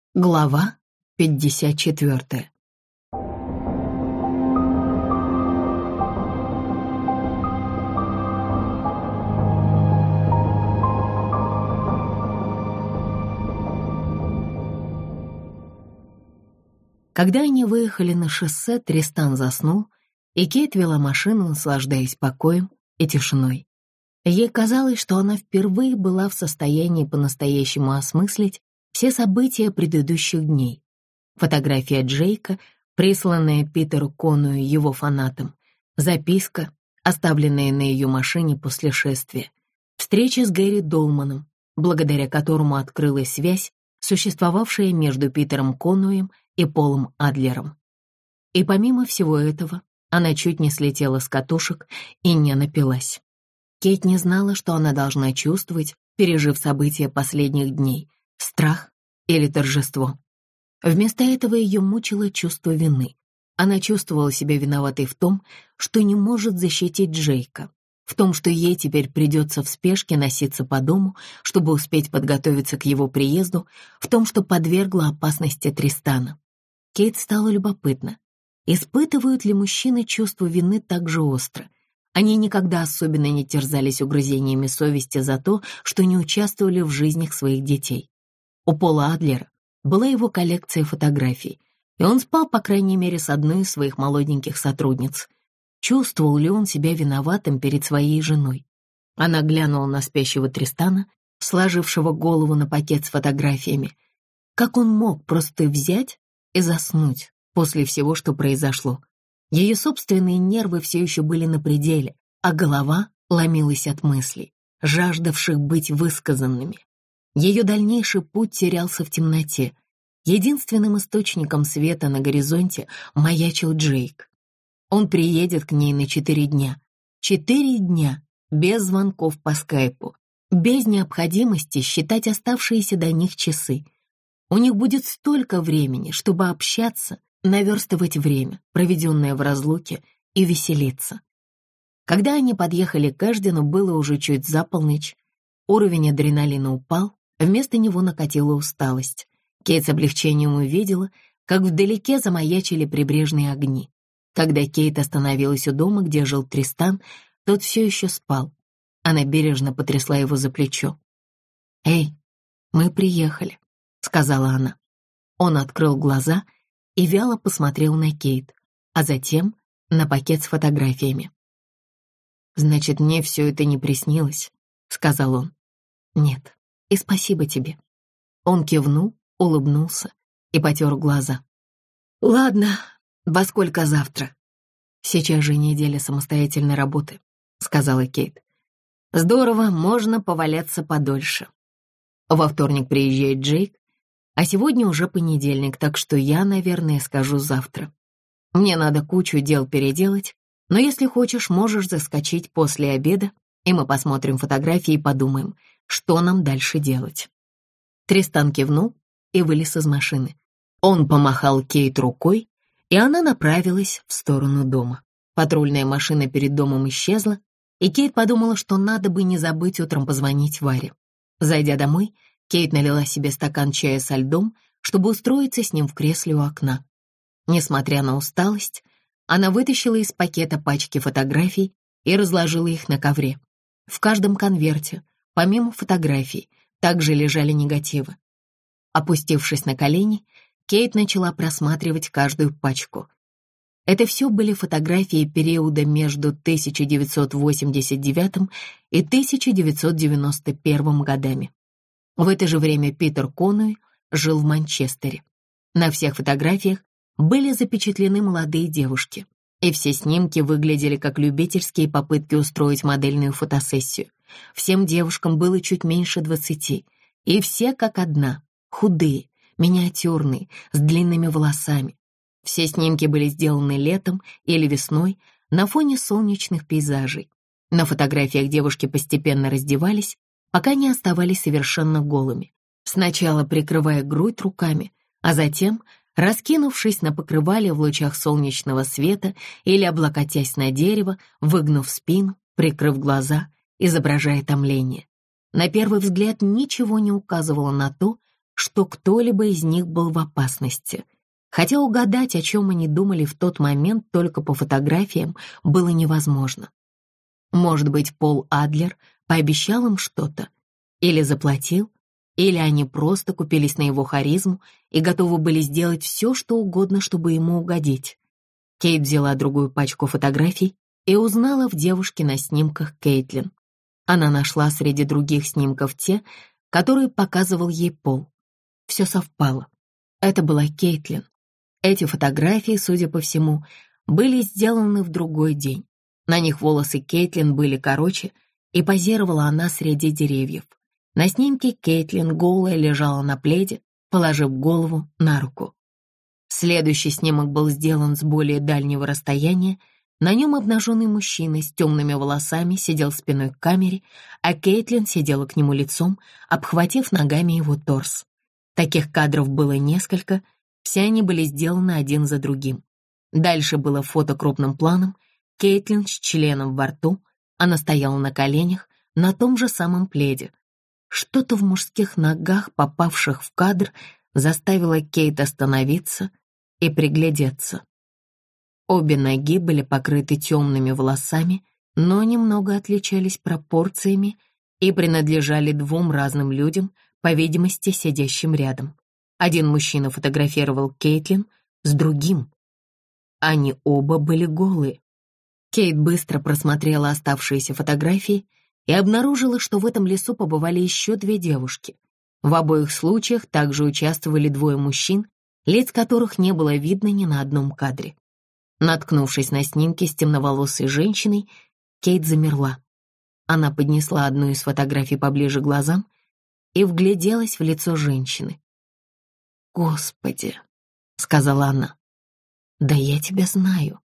Глава 54. Когда они выехали на шоссе, Тристан заснул, и Кейт вела машину, наслаждаясь покоем и тишиной. Ей казалось, что она впервые была в состоянии по-настоящему осмыслить все события предыдущих дней. Фотография Джейка, присланная Питеру Конную его фанатам, записка, оставленная на ее машине после шествия, встреча с Гэри Долманом, благодаря которому открылась связь, существовавшая между Питером Конуем и Полом Адлером. И помимо всего этого, она чуть не слетела с катушек и не напилась. Кейт не знала, что она должна чувствовать, пережив события последних дней. Страх или торжество. Вместо этого ее мучило чувство вины. Она чувствовала себя виноватой в том, что не может защитить Джейка, в том, что ей теперь придется в спешке носиться по дому, чтобы успеть подготовиться к его приезду, в том, что подвергла опасности Тристана. Кейт стало любопытно, испытывают ли мужчины чувство вины так же остро. Они никогда особенно не терзались угрызениями совести за то, что не участвовали в жизнях своих детей. У Пола Адлера была его коллекция фотографий, и он спал, по крайней мере, с одной из своих молоденьких сотрудниц. Чувствовал ли он себя виноватым перед своей женой? Она глянула на спящего Тристана, сложившего голову на пакет с фотографиями. Как он мог просто взять и заснуть после всего, что произошло? Ее собственные нервы все еще были на пределе, а голова ломилась от мыслей, жаждавших быть высказанными. Ее дальнейший путь терялся в темноте. Единственным источником света на горизонте маячил Джейк. Он приедет к ней на 4 дня. 4 дня без звонков по скайпу, без необходимости считать оставшиеся до них часы. У них будет столько времени, чтобы общаться, наверстывать время, проведенное в разлуке, и веселиться. Когда они подъехали к Эшдену, было уже чуть за полночь. Уровень адреналина упал, вместо него накатила усталость. Кейт с облегчением увидела, как вдалеке замаячили прибрежные огни. Когда Кейт остановилась у дома, где жил Тристан, тот все еще спал. Она бережно потрясла его за плечо. «Эй, мы приехали», — сказала она. Он открыл глаза и вяло посмотрел на Кейт, а затем на пакет с фотографиями. «Значит, мне все это не приснилось», — сказал он. «Нет, и спасибо тебе». Он кивнул, улыбнулся и потер глаза. «Ладно, во сколько завтра?» «Сейчас же неделя самостоятельной работы», — сказала Кейт. «Здорово, можно поваляться подольше. Во вторник приезжает Джейк, а сегодня уже понедельник, так что я, наверное, скажу завтра. Мне надо кучу дел переделать, но если хочешь, можешь заскочить после обеда, и мы посмотрим фотографии и подумаем, что нам дальше делать». Тристан кивнул и вылез из машины. Он помахал Кейт рукой, и она направилась в сторону дома. Патрульная машина перед домом исчезла, и Кейт подумала, что надо бы не забыть утром позвонить Варе. Зайдя домой, Кейт налила себе стакан чая со льдом, чтобы устроиться с ним в кресле у окна. Несмотря на усталость, она вытащила из пакета пачки фотографий и разложила их на ковре. В каждом конверте, помимо фотографий, также лежали негативы. Опустившись на колени, Кейт начала просматривать каждую пачку. Это все были фотографии периода между 1989 и 1991 годами. В это же время Питер Конуэй жил в Манчестере. На всех фотографиях были запечатлены молодые девушки, и все снимки выглядели как любительские попытки устроить модельную фотосессию. Всем девушкам было чуть меньше 20, и все как одна, худые, миниатюрные, с длинными волосами. Все снимки были сделаны летом или весной на фоне солнечных пейзажей. На фотографиях девушки постепенно раздевались, пока не оставались совершенно голыми, сначала прикрывая грудь руками, а затем, раскинувшись на покрывале в лучах солнечного света или облокотясь на дерево, выгнув спину, прикрыв глаза, изображая томление. На первый взгляд ничего не указывало на то, что кто-либо из них был в опасности. Хотя угадать, о чем они думали в тот момент, только по фотографиям, было невозможно. Может быть, Пол Адлер пообещал им что-то, или заплатил, или они просто купились на его харизму и готовы были сделать все, что угодно, чтобы ему угодить. Кейт взяла другую пачку фотографий и узнала в девушке на снимках Кейтлин. Она нашла среди других снимков те, которые показывал ей Пол. Все совпало. Это была Кейтлин. Эти фотографии, судя по всему, были сделаны в другой день. На них волосы Кейтлин были короче, и позировала она среди деревьев. На снимке Кейтлин голая лежала на пледе, положив голову на руку. Следующий снимок был сделан с более дальнего расстояния. На нем обнаженный мужчина с темными волосами сидел спиной к камере, а Кейтлин сидела к нему лицом, обхватив ногами его торс. Таких кадров было несколько, все они были сделаны один за другим. Дальше было фото крупным планом, Кейтлин с членом во рту, она стояла на коленях, на том же самом пледе. Что-то в мужских ногах, попавших в кадр, заставило Кейт остановиться и приглядеться. Обе ноги были покрыты темными волосами, но немного отличались пропорциями и принадлежали двум разным людям, по видимости, сидящим рядом. Один мужчина фотографировал Кейтлин с другим. Они оба были голые. Кейт быстро просмотрела оставшиеся фотографии и обнаружила, что в этом лесу побывали еще две девушки. В обоих случаях также участвовали двое мужчин, лиц которых не было видно ни на одном кадре. Наткнувшись на снимки с темноволосой женщиной, Кейт замерла. Она поднесла одну из фотографий поближе к глазам и вгляделась в лицо женщины. «Господи!» — сказала она. «Да я тебя знаю».